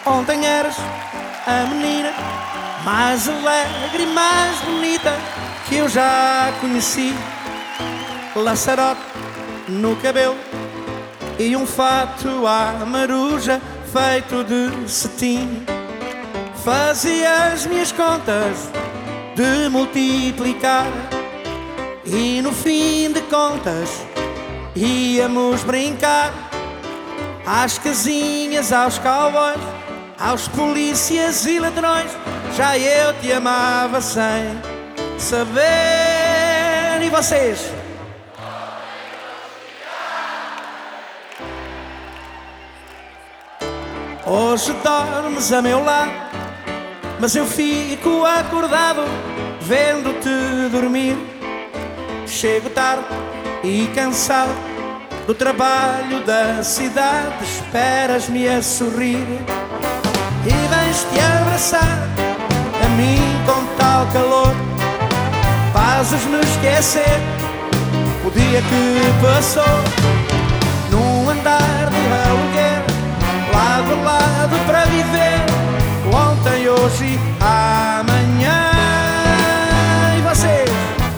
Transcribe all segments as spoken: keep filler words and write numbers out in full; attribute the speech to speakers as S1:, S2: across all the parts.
S1: Ontem eras a menina mais alegre e mais bonita que eu já conheci. Laçarote no cabelo e um fato à maruja feito de cetim. Fazia as minhas contas de multiplicar e no fim de contas íamos brincar às casinhas, aos cowboys, aos polícias e ladrões. Já eu te amava sem saber. E vocês? Hoje dormes a meu lado, mas eu fico acordado vendo-te dormir. Chego tarde e cansado do trabalho da cidade, esperas-me a sorrir e vens-te abraçar a mim com tal calor. Fazes-me esquecer o dia que passou num andar de aluguer, lado a lado para viver, ontem, hoje e amanhã. E vocês?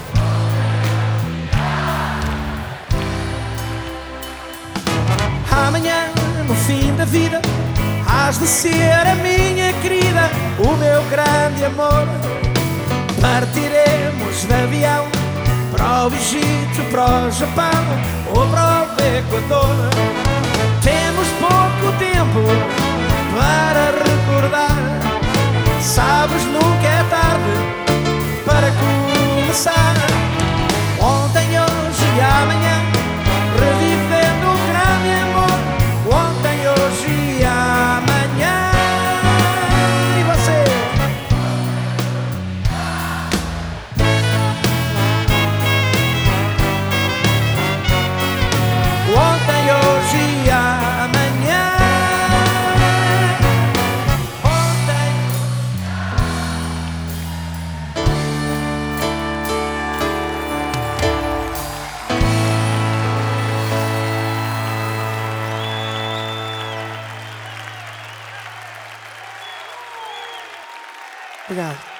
S1: Amanhã, no fim da vida, hás de ser a minha querida, o meu grande amor. Partiremos de avião para o Egito, para o Japão ou para o Equador. Temos pouco tempo para recordar, sabes, nunca é tarde para começar. Ontem, hoje e amanhã, revivendo o grande amor, ontem, hoje e amanhã. E você? Ontem, hoje e amanhã. Ontem. Obrigado.